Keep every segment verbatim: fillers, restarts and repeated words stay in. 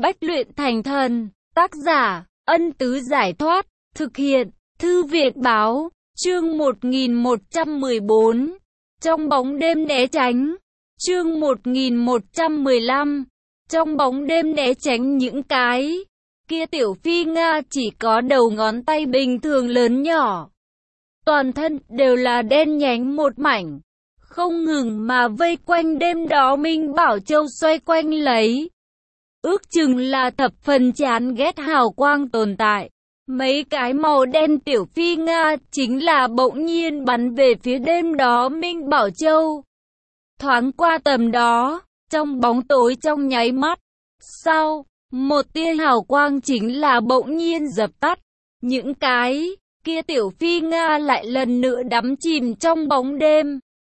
bách luyện thành thần. Tác giả, Ân Tứ Giải Thoát. Thực hiện, Thư Viện Báo. Chương một nghìn một trăm mười bốn. Trong bóng đêm né tránh. Chương một nghìn một trăm mười lăm. Trong bóng đêm né tránh những cái kia tiểu phi Nga chỉ có đầu ngón tay bình thường lớn nhỏ. Toàn thân đều là đen nhánh một mảnh, không ngừng mà vây quanh đêm đó Minh Bảo Châu xoay quanh lấy. Ước chừng là thập phần chán ghét hào quang tồn tại. Mấy cái màu đen tiểu phi Nga chính là bỗng nhiên bắn về phía đêm đó Minh Bảo Châu. Thoáng qua tầm đó, trong bóng tối trong nháy mắt. Sau, một tia hào quang chính là bỗng nhiên dập tắt. Những cái kia tiểu phi Nga lại lần nữa đắm chìm trong bóng đêm.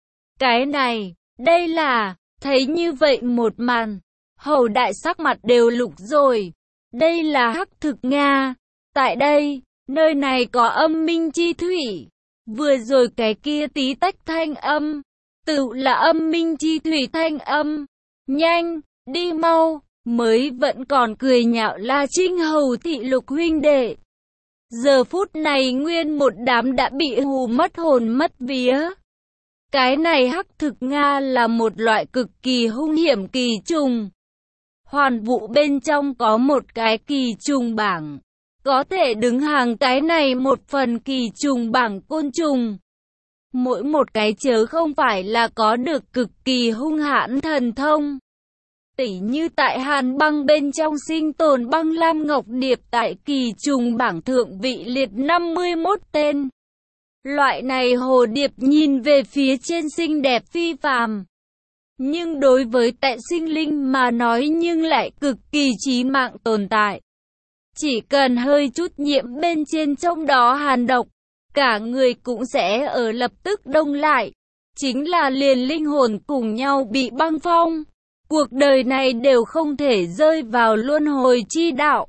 Cái này, đây là, thấy như vậy một màn, Hầu Đại sắc mặt đều lục rồi. Đây là hắc thực Nga. Tại đây, nơi này có âm minh chi thủy. Vừa rồi cái kia tí tách thanh âm, tự là âm minh chi thủy thanh âm. Nhanh, đi mau, mới vẫn còn cười nhạo La Trinh Hầu thị lục huynh đệ. Giờ phút này nguyên một đám đã bị hù mất hồn mất vía. Cái này hắc thực Nga là một loại cực kỳ hung hiểm kỳ trùng. Hoàn vũ bên trong có một cái kỳ trùng bảng. Có thể đứng hàng cái này một phần kỳ trùng bảng côn trùng. Mỗi một cái chớ không phải là có được cực kỳ hung hãn thần thông. Tỉ như tại hàn băng bên trong sinh tồn băng lam ngọc điệp tại kỳ trùng bảng thượng vị liệt năm mươi mốt tên. Loại này hồ điệp nhìn về phía trên xinh đẹp phi phàm. Nhưng đối với tại sinh linh mà nói nhưng lại cực kỳ chí mạng tồn tại. Chỉ cần hơi chút nhiễm bên trên trong đó hàn độc, cả người cũng sẽ ở lập tức đông lại. Chính là liền linh hồn cùng nhau bị băng phong. Cuộc đời này đều không thể rơi vào luân hồi chi đạo.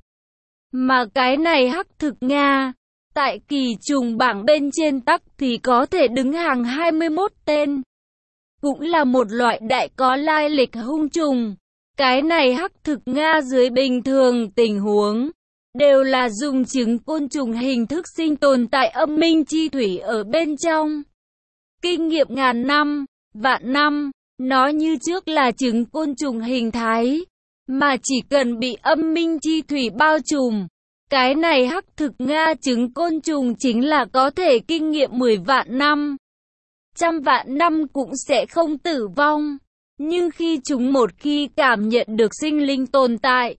Mà cái này hắc thực Nga, tại kỳ trùng bảng bên trên tắc thì có thể đứng hàng hai mươi mốt tên. Cũng là một loại đại có lai lịch hung trùng. Cái này hắc thực Nga dưới bình thường tình huống, đều là dùng trứng côn trùng hình thức sinh tồn tại âm minh chi thủy ở bên trong. Kinh nghiệm ngàn năm, vạn năm, nó như trước là trứng côn trùng hình thái, mà chỉ cần bị âm minh chi thủy bao trùm, cái này hắc thực Nga trứng côn trùng chính là có thể kinh nghiệm mười vạn năm. Trăm vạn năm cũng sẽ không tử vong. Nhưng khi chúng một khi cảm nhận được sinh linh tồn tại,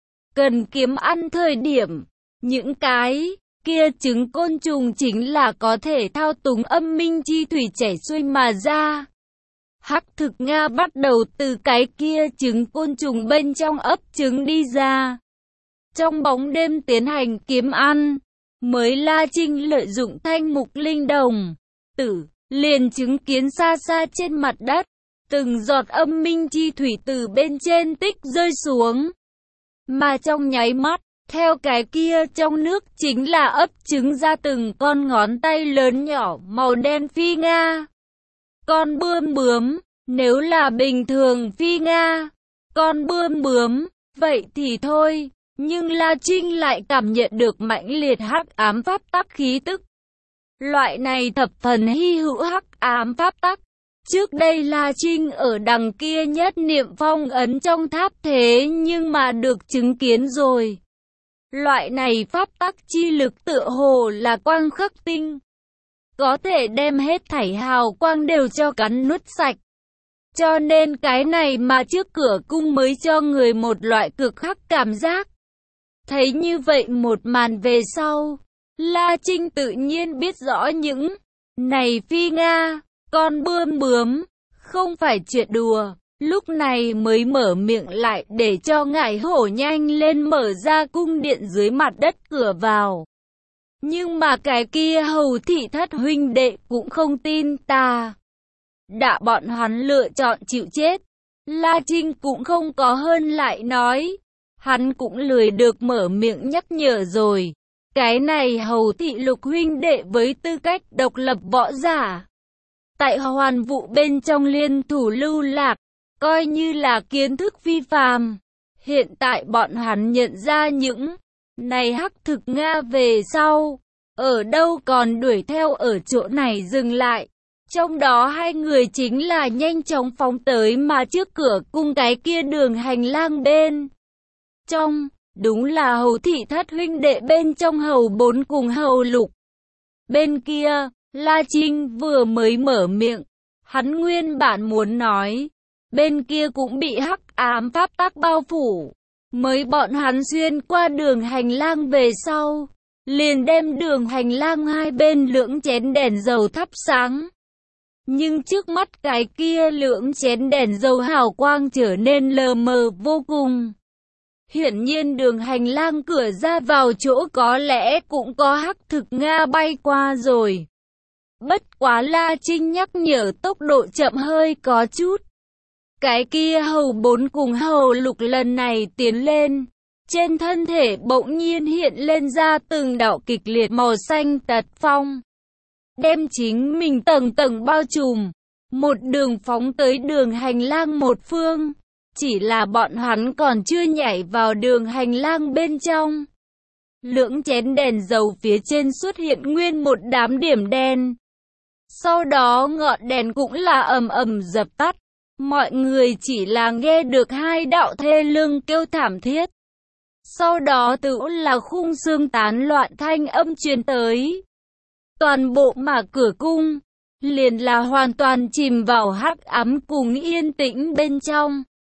cần kiếm ăn thời điểm, những cái kia trứng côn trùng chính là có thể thao túng âm minh chi thủy chảy xuôi mà ra. Hắc thực Nga bắt đầu từ cái kia trứng côn trùng bên trong ấp trứng đi ra. Trong bóng đêm tiến hành kiếm ăn, mới La Trinh lợi dụng thanh mục linh đồng tử, liền chứng kiến xa xa trên mặt đất, từng giọt âm minh chi thủy từ bên trên tích rơi xuống. Mà trong nháy mắt, theo cái kia trong nước chính là ấp trứng ra từng con ngón tay lớn nhỏ màu đen phi Nga. Con bươm bướm, nếu là bình thường phi Nga, con bươm bướm, vậy thì thôi. Nhưng La Trinh lại cảm nhận được mãnh liệt hắc ám pháp tắc khí tức. Loại này thập phần hy hữu hắc ám pháp tắc. Trước đây La Trinh ở đằng kia nhất niệm phong ấn trong tháp thế nhưng mà được chứng kiến rồi. Loại này pháp tắc chi lực tựa hồ là quang khắc tinh. Có thể đem hết thảy hào quang đều cho cắn nuốt sạch. Cho nên cái này mà trước cửa cung mới cho người một loại cực khắc cảm giác. Thấy như vậy một màn về sau, La Trinh tự nhiên biết rõ những này phi Nga, con bươm bướm, không phải chuyện đùa. Lúc này mới mở miệng lại để cho ngải hổ nhanh lên mở ra cung điện dưới mặt đất cửa vào. Nhưng mà cái kia hầu thị thất huynh đệ cũng không tin ta. Đã bọn hắn lựa chọn chịu chết. La Trinh cũng không có hơn lại nói. Hắn cũng lười được mở miệng nhắc nhở rồi. Cái này hầu thị lục huynh đệ với tư cách độc lập võ giả. Tại hoàn vũ bên trong liên thủ lưu lạc, coi như là kiến thức phi phàm. Hiện tại bọn hắn nhận ra những này hắc thực Nga về sau, ở đâu còn đuổi theo ở chỗ này dừng lại. Trong đó hai người chính là nhanh chóng phóng tới mà trước cửa cung cái kia đường hành lang bên trong, đúng là Hầu thị thất huynh đệ bên trong Hầu bốn cùng Hầu lục. Bên kia, La Trinh vừa mới mở miệng, hắn nguyên bản muốn nói, bên kia cũng bị hắc ám pháp tắc bao phủ. Mới bọn hắn xuyên qua đường hành lang về sau, liền đem đường hành lang hai bên lưỡng chén đèn dầu thắp sáng. Nhưng trước mắt cái kia lưỡng chén đèn dầu hào quang trở nên lờ mờ vô cùng. Hiển nhiên đường hành lang cửa ra vào chỗ có lẽ cũng có hắc thực Nga bay qua rồi. Bất quá La Trinh nhắc nhở tốc độ chậm hơi có chút. Cái kia Hầu bốn cùng Hầu lục lần này tiến lên. Trên thân thể bỗng nhiên hiện lên ra từng đạo kịch liệt màu xanh tật phong. Đem chính mình tầng tầng bao trùm. Một đường phóng tới đường hành lang một phương. Chỉ là bọn hắn còn chưa nhảy vào đường hành lang bên trong. Lưỡng chén đèn dầu phía trên xuất hiện nguyên một đám điểm đen. Sau đó ngọn đèn cũng là ầm ầm dập tắt. Mọi người chỉ là nghe được hai đạo thê lương kêu thảm thiết. Sau đó tự là khung xương tán loạn thanh âm truyền tới. Toàn bộ mà cửa cung, liền là hoàn toàn chìm vào hắc ám cùng yên tĩnh bên trong.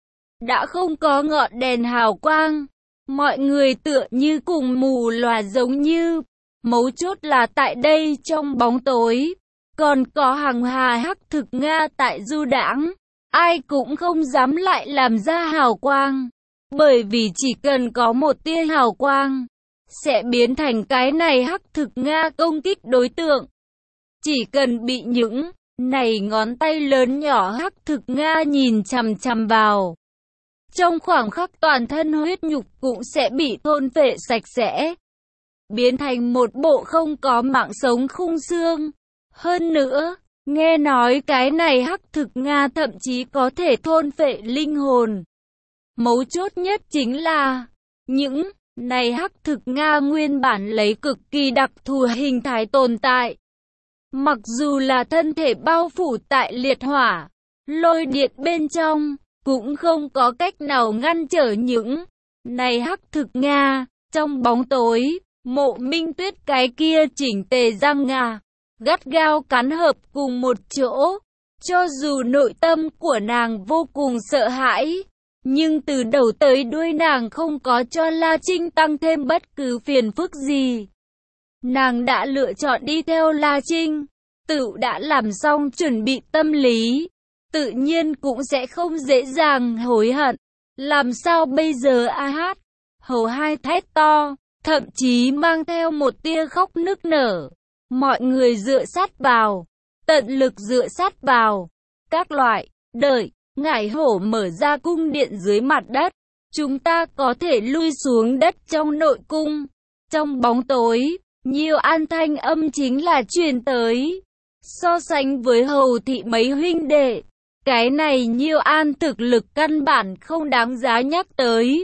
Đã không có ngọn đèn hào quang, mọi người tựa như cùng mù lòa giống như. Mấu chốt là tại đây trong bóng tối, còn có hàng hà hắc thực Nga tại du đãng. Ai cũng không dám lại làm ra hào quang, bởi vì chỉ cần có một tia hào quang, sẽ biến thành cái này hắc thực Nga công kích đối tượng. Chỉ cần bị những này ngón tay lớn nhỏ hắc thực Nga nhìn chằm chằm vào, trong khoảng khắc toàn thân huyết nhục cũng sẽ bị thôn phệ sạch sẽ, biến thành một bộ không có mạng sống khung xương. Hơn nữa, nghe nói cái này hắc thực Nga thậm chí có thể thôn phệ linh hồn. Mấu chốt nhất chính là, những này hắc thực Nga nguyên bản lấy cực kỳ đặc thù hình thái tồn tại. Mặc dù là thân thể bao phủ tại liệt hỏa, lôi điện bên trong, cũng không có cách nào ngăn trở những này hắc thực Nga. Trong bóng tối, Mộ Minh Tuyết cái kia chỉnh tề răng ngà, gắt gao cắn hợp cùng một chỗ. Cho dù nội tâm của nàng vô cùng sợ hãi, nhưng từ đầu tới đuôi nàng không có cho La Trinh tăng thêm bất cứ phiền phức gì. Nàng đã lựa chọn đi theo La Trinh, tự đã làm xong chuẩn bị tâm lý, tự nhiên cũng sẽ không dễ dàng hối hận. Làm sao bây giờ a hát? Hầu hai thét to, thậm chí mang theo một tia khóc nức nở. Mọi người dựa sát vào, tận lực dựa sát vào. Các loại, đợi, ngải hổ mở ra cung điện dưới mặt đất. Chúng ta có thể lui xuống đất trong nội cung. Trong bóng tối, nhiều an thanh âm chính là truyền tới. So sánh với Hầu thị mấy huynh đệ, cái này nhiều an thực lực căn bản không đáng giá nhắc tới.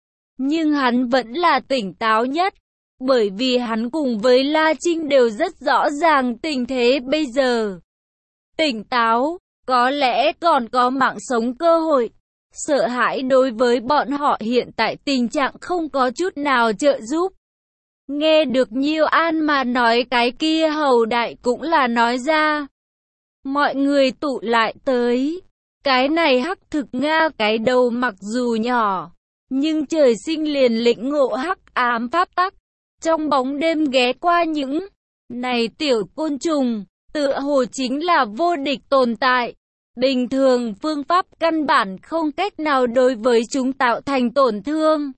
Nhưng hắn vẫn là tỉnh táo nhất, bởi vì hắn cùng với La Trinh đều rất rõ ràng tình thế bây giờ. Tỉnh táo, có lẽ còn có mạng sống cơ hội. Sợ hãi đối với bọn họ hiện tại tình trạng không có chút nào trợ giúp. Nghe được Nhiêu An mà nói cái kia Hầu đại cũng là nói ra. Mọi người tụ lại tới. Cái này hắc thực Nga cái đầu mặc dù nhỏ, nhưng trời sinh liền lĩnh ngộ hắc ám pháp tắc. Trong bóng đêm ghé qua những này tiểu côn trùng, tựa hồ chính là vô địch tồn tại. Bình thường phương pháp căn bản không cách nào đối với chúng tạo thành tổn thương.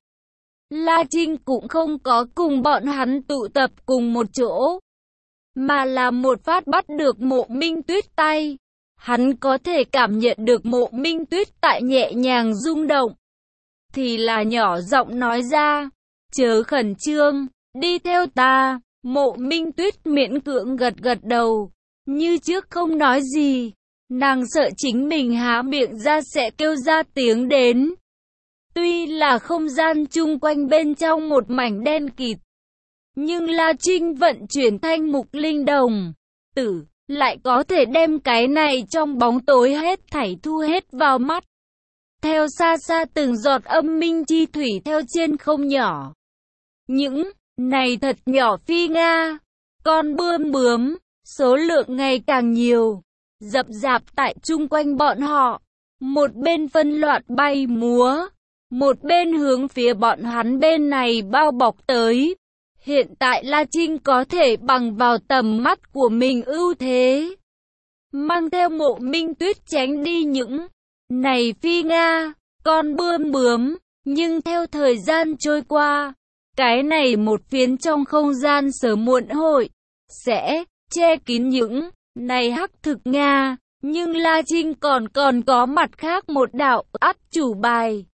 La Trinh cũng không có cùng bọn hắn tụ tập cùng một chỗ, mà là một phát bắt được Mộ Minh Tuyết tay. Hắn có thể cảm nhận được Mộ Minh Tuyết tại nhẹ nhàng rung động. Thì là nhỏ giọng nói ra, chớ khẩn trương, đi theo ta. Mộ Minh Tuyết miễn cưỡng gật gật đầu, như trước không nói gì. Nàng sợ chính mình há miệng ra sẽ kêu ra tiếng đến. Tuy là không gian chung quanh bên trong một mảnh đen kịt, nhưng La Trinh vận chuyển thanh mục linh đồng tử, lại có thể đem cái này trong bóng tối hết thảy thu hết vào mắt. Theo xa xa từng giọt âm minh chi thủy theo trên không nhỏ. Những này thật nhỏ phi Nga, con bươm bướm, số lượng ngày càng nhiều, dập dạp tại chung quanh bọn họ. Một bên phân loạn bay múa, một bên hướng phía bọn hắn bên này bao bọc tới. Hiện tại La Trinh có thể bằng vào tầm mắt của mình ưu thế, mang theo Mộ Minh Tuyết tránh đi những này phi Nga, con bươm bướm. Nhưng theo thời gian trôi qua, cái này một phiến trong không gian sớm muộn hội sẽ che kín những này hắc thực Nga. Nhưng La Trinh còn còn có mặt khác một đạo át chủ bài,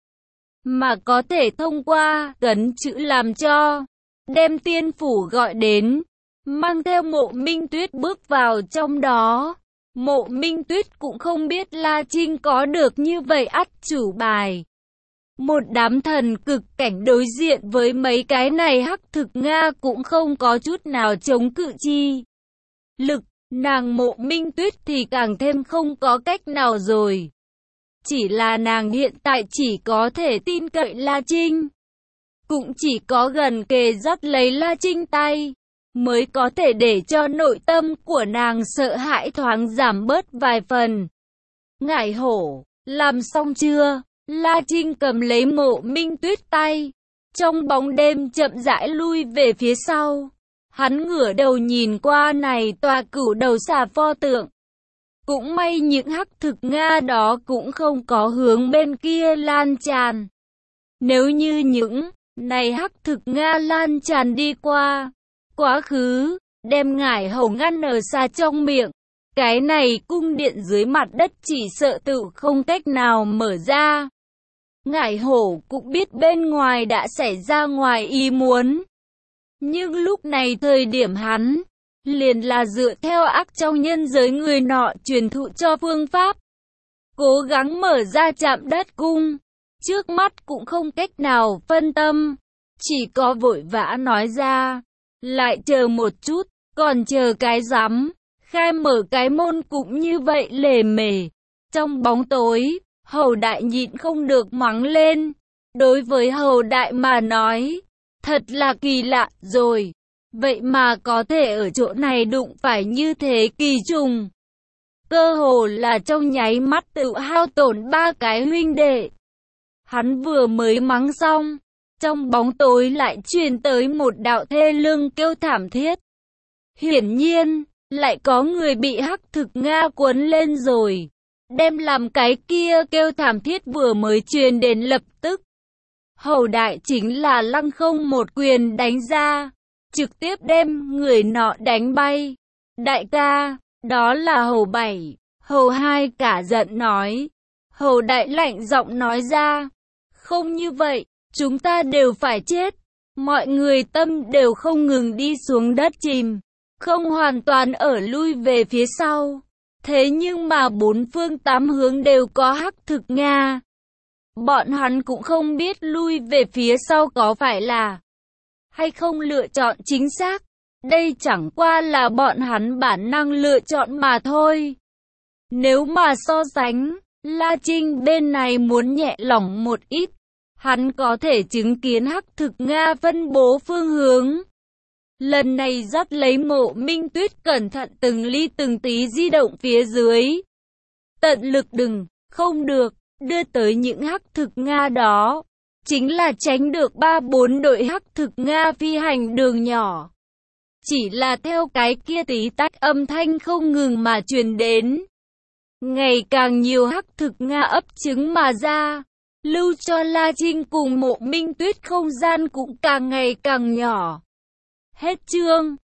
mà có thể thông qua cấn chữ làm cho đem tiên phủ gọi đến, mang theo Mộ Minh Tuyết bước vào trong đó. Mộ Minh Tuyết cũng không biết La Trinh có được như vậy ắt chủ bài. Một đám thần cực cảnh đối diện với mấy cái này hắc thực Nga cũng không có chút nào chống cự chi lực, nàng Mộ Minh Tuyết thì càng thêm không có cách nào rồi. Chỉ là nàng hiện tại chỉ có thể tin cậy La Trinh, cũng chỉ có gần kề dắt lấy La Trinh tay, mới có thể để cho nội tâm của nàng sợ hãi thoáng giảm bớt vài phần. Ngải hổ, làm xong chưa? La Trinh cầm lấy Mộ Minh Tuyết tay, trong bóng đêm chậm rãi lui về phía sau. Hắn ngửa đầu nhìn qua này tòa cửu đầu xà pho tượng. Cũng may những hắc thực Nga đó cũng không có hướng bên kia lan tràn. Nếu như những này hắc thực Nga lan tràn đi qua quá khứ, đem Ngải hổ ngăn ở xa trong miệng, cái này cung điện dưới mặt đất chỉ sợ tự không cách nào mở ra. Ngải hổ cũng biết bên ngoài đã xảy ra ngoài ý muốn, nhưng lúc này thời điểm hắn liền là dựa theo ác trong nhân giới người nọ truyền thụ cho phương pháp, cố gắng mở ra chạm đất cung. Trước mắt cũng không cách nào phân tâm, chỉ có vội vã nói ra, lại chờ một chút, còn chờ cái rắm, khai mở cái môn cũng như vậy lề mề. Trong bóng tối, Hầu Đại nhịn không được mắng lên. Đối với Hầu Đại mà nói, thật là kỳ lạ rồi, vậy mà có thể ở chỗ này đụng phải như thế kỳ trùng. Cơ hồ là trong nháy mắt tự hao tổn ba cái huynh đệ. Hắn vừa mới mắng xong, trong bóng tối lại truyền tới một đạo thê lương kêu thảm thiết. Hiển nhiên, lại có người bị hắc thực Nga cuốn lên rồi. Đem làm cái kia kêu thảm thiết vừa mới truyền đến lập tức. Hầu Đại chính là lăng không một quyền đánh ra, trực tiếp đem người nọ đánh bay. Đại ca, đó là Hầu Bảy. Hầu Hai cả giận nói. Hầu Đại lạnh giọng nói ra, không như vậy, chúng ta đều phải chết. Mọi người tâm đều không ngừng đi xuống đất chìm, không hoàn toàn ở lui về phía sau. Thế nhưng mà bốn phương tám hướng đều có hắc thực Nga. Bọn hắn cũng không biết lui về phía sau có phải là hay không lựa chọn chính xác. Đây chẳng qua là bọn hắn bản năng lựa chọn mà thôi. Nếu mà so sánh, La Trinh bên này muốn nhẹ lỏng một ít, hắn có thể chứng kiến hắc thực Nga phân bố phương hướng. Lần này dắt lấy Mộ Minh Tuyết cẩn thận từng ly từng tí di động phía dưới. Tận lực đừng, không được, đưa tới những hắc thực Nga đó. Chính là tránh được ba bốn đội hắc thực Nga phi hành đường nhỏ. Chỉ là theo cái kia tí tách âm thanh không ngừng mà truyền đến. Ngày càng nhiều hắc thực Nga ấp trứng mà ra. Lưu cho La Trinh cùng Mộ Minh Tuyết không gian cũng càng ngày càng nhỏ. Hết chương.